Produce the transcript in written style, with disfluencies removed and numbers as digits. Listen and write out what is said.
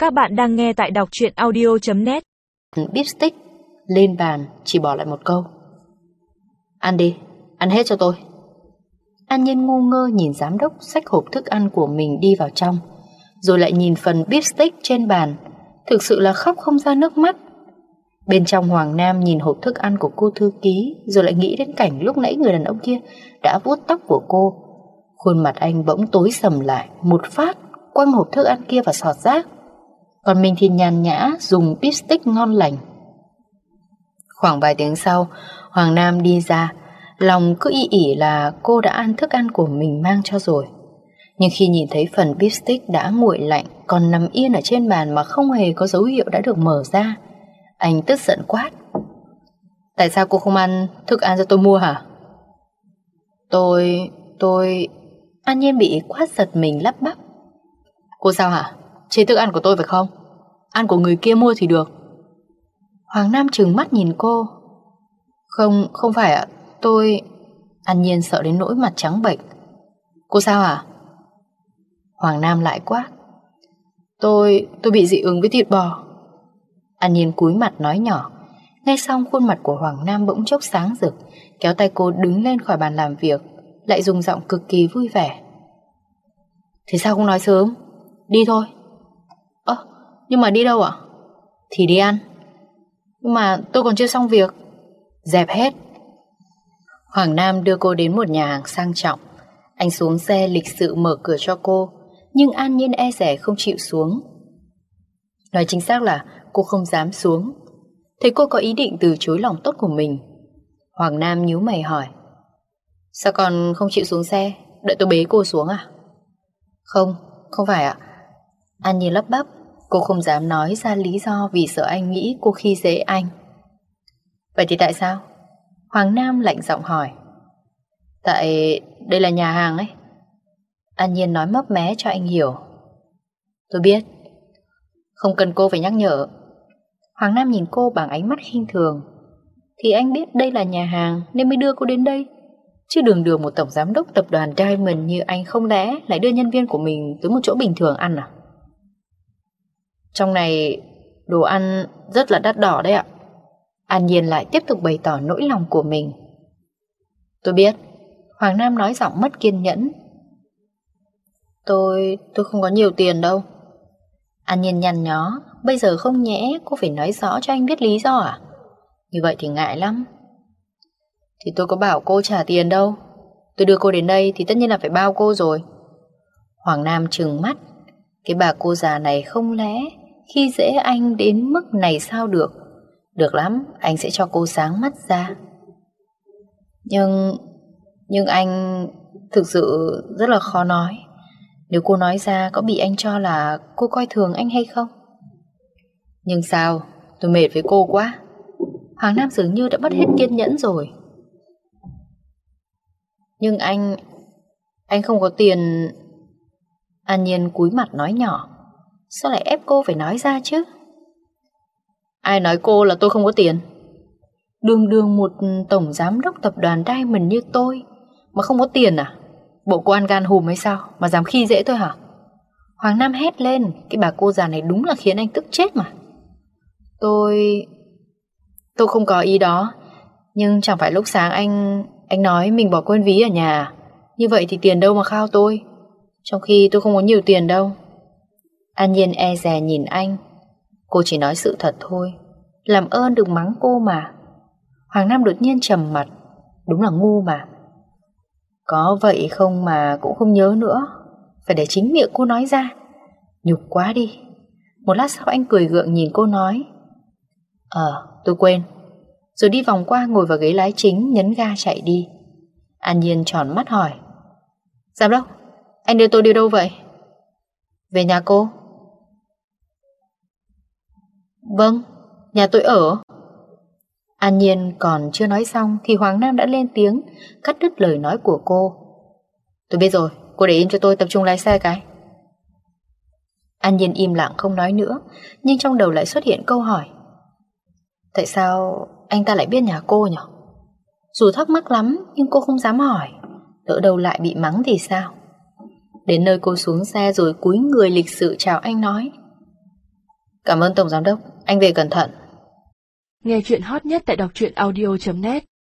Các bạn đang nghe tại đọc truyện audio.net. Beef stick lên bàn, chỉ bỏ lại một câu: ăn đi, ăn hết cho tôi. An Nhiên ngu ngơ nhìn giám đốc xách hộp thức ăn của mình đi vào trong, rồi lại nhìn phần beef stick trên bàn. Thực sự là khóc không ra nước mắt. Bên trong, Hoàng Nam nhìn hộp thức ăn của cô thư ký, rồi lại nghĩ đến cảnh lúc nãy người đàn ông kia đã vuốt tóc của cô. Khuôn mặt anh bỗng tối sầm lại, một phát quăng hộp thức ăn kia vào sọt rác. Còn mình thì nhàn nhã dùng beef stick ngon lành. Khoảng vài tiếng sau, Hoàng Nam đi ra, lòng cứ y ỉ là cô đã ăn thức ăn của mình mang cho rồi. Nhưng khi nhìn thấy phần beef stick đã nguội lạnh, còn nằm yên ở trên bàn mà không hề có dấu hiệu đã được mở ra, anh tức giận quát: tại sao cô không ăn thức ăn do tôi mua hả? Tôi... An Nhiên bị quát giật mình lắp bắp: cô sao hả? Chê thức ăn của tôi phải không? Ăn của người kia mua thì được. Hoàng Nam trừng mắt nhìn cô: Không phải ạ, tôi... An Nhiên sợ đến nỗi mặt trắng bệch: cô sao hả? Hoàng Nam lại quát: Tôi bị dị ứng với thịt bò. An Nhiên cúi mặt nói nhỏ. Ngay xong, khuôn mặt của Hoàng Nam bỗng chốc sáng rực, kéo tay cô đứng lên khỏi bàn làm việc, lại dùng giọng cực kỳ vui vẻ: thế sao không nói sớm? Đi thôi. Nhưng mà đi đâu ạ? Thì đi ăn. Nhưng mà tôi còn chưa xong việc. Dẹp hết. Hoàng Nam đưa cô đến một nhà hàng sang trọng. Anh xuống xe lịch sự mở cửa cho cô, nhưng An Nhiên e dè không chịu xuống. Nói chính xác là cô không dám xuống. Thấy cô có ý định từ chối lòng tốt của mình, Hoàng Nam nhíu mày hỏi: sao con không chịu xuống xe? Đợi tôi bế cô xuống à? Không phải ạ. An Nhiên lắp bắp. Cô không dám nói ra lý do vì sợ anh nghĩ cô khi dễ anh. Vậy thì tại sao? Hoàng Nam lạnh giọng hỏi. Tại đây là nhà hàng ấy. An Nhiên nói mấp mé cho anh hiểu. Tôi biết. Không cần cô phải nhắc nhở. Hoàng Nam nhìn cô bằng ánh mắt khinh thường. Thì anh biết đây là nhà hàng nên mới đưa cô đến đây, chứ đường đường một tổng giám đốc tập đoàn Diamond như anh không lẽ lại đưa nhân viên của mình tới một chỗ bình thường ăn à? Trong này đồ ăn rất là đắt đỏ đấy ạ. An Nhiên lại tiếp tục bày tỏ nỗi lòng của mình. Tôi biết. Hoàng Nam nói giọng mất kiên nhẫn. Tôi không có nhiều tiền đâu. An Nhiên nhăn nhó. Bây giờ không nhẽ cô phải nói rõ cho anh biết lý do à? Như vậy thì ngại lắm. Thì tôi có bảo cô trả tiền đâu. Tôi đưa cô đến đây thì tất nhiên là phải bao cô rồi. Hoàng Nam trừng mắt. Cái bà cô già này không lẽ khi dễ anh đến mức này sao được? Được lắm, anh sẽ cho cô sáng mắt ra. Nhưng anh thực sự rất là khó nói. Nếu cô nói ra có bị anh cho là cô coi thường anh hay không? Nhưng sao? Tôi mệt với cô quá. Hoàng Nam dường như đã mất hết kiên nhẫn rồi. Nhưng anh không có tiền. An Nhiên cúi mặt nói nhỏ. Sao lại ép cô phải nói ra chứ? Ai nói cô là tôi không có tiền? Đường một tổng giám đốc tập đoàn Diamond như tôi mà không có tiền à? Bộ cô ăn gan hùm hay sao mà dám khi dễ tôi hả? Hoàng Nam hét lên. Cái bà cô già này đúng là khiến anh tức chết mà. Tôi không có ý đó. Nhưng chẳng phải lúc sáng anh nói mình bỏ quên ví ở nhà. Như vậy thì tiền đâu mà khao tôi, trong khi tôi không có nhiều tiền đâu. An Nhiên e dè nhìn anh. Cô chỉ nói sự thật thôi. Làm ơn đừng mắng cô mà. Hoàng Nam đột nhiên trầm mặt. Đúng là ngu mà. Có vậy không mà cũng không nhớ nữa. Phải để chính miệng cô nói ra. Nhục quá đi. Một lát sau anh cười gượng nhìn cô nói: tôi quên. Rồi đi vòng qua ngồi vào ghế lái chính, nhấn ga chạy đi. An Nhiên tròn mắt hỏi: giám đốc, anh đưa tôi đi đâu vậy? Về nhà cô. Vâng, nhà tôi ở. An Nhiên còn chưa nói xong thì Hoàng Nam đã lên tiếng cắt đứt lời nói của cô. Tôi biết rồi, cô để im cho tôi tập trung lái xe cái. An Nhiên im lặng không nói nữa, nhưng trong đầu lại xuất hiện câu hỏi: tại sao anh ta lại biết nhà cô nhỉ? Dù thắc mắc lắm nhưng cô không dám hỏi, lỡ đâu lại bị mắng thì sao. Đến nơi cô xuống xe rồi cúi người lịch sự chào anh nói: Cảm ơn Tổng Giám đốc, anh về cẩn thận. Nghe chuyện hot nhất tại đọc truyện audio.net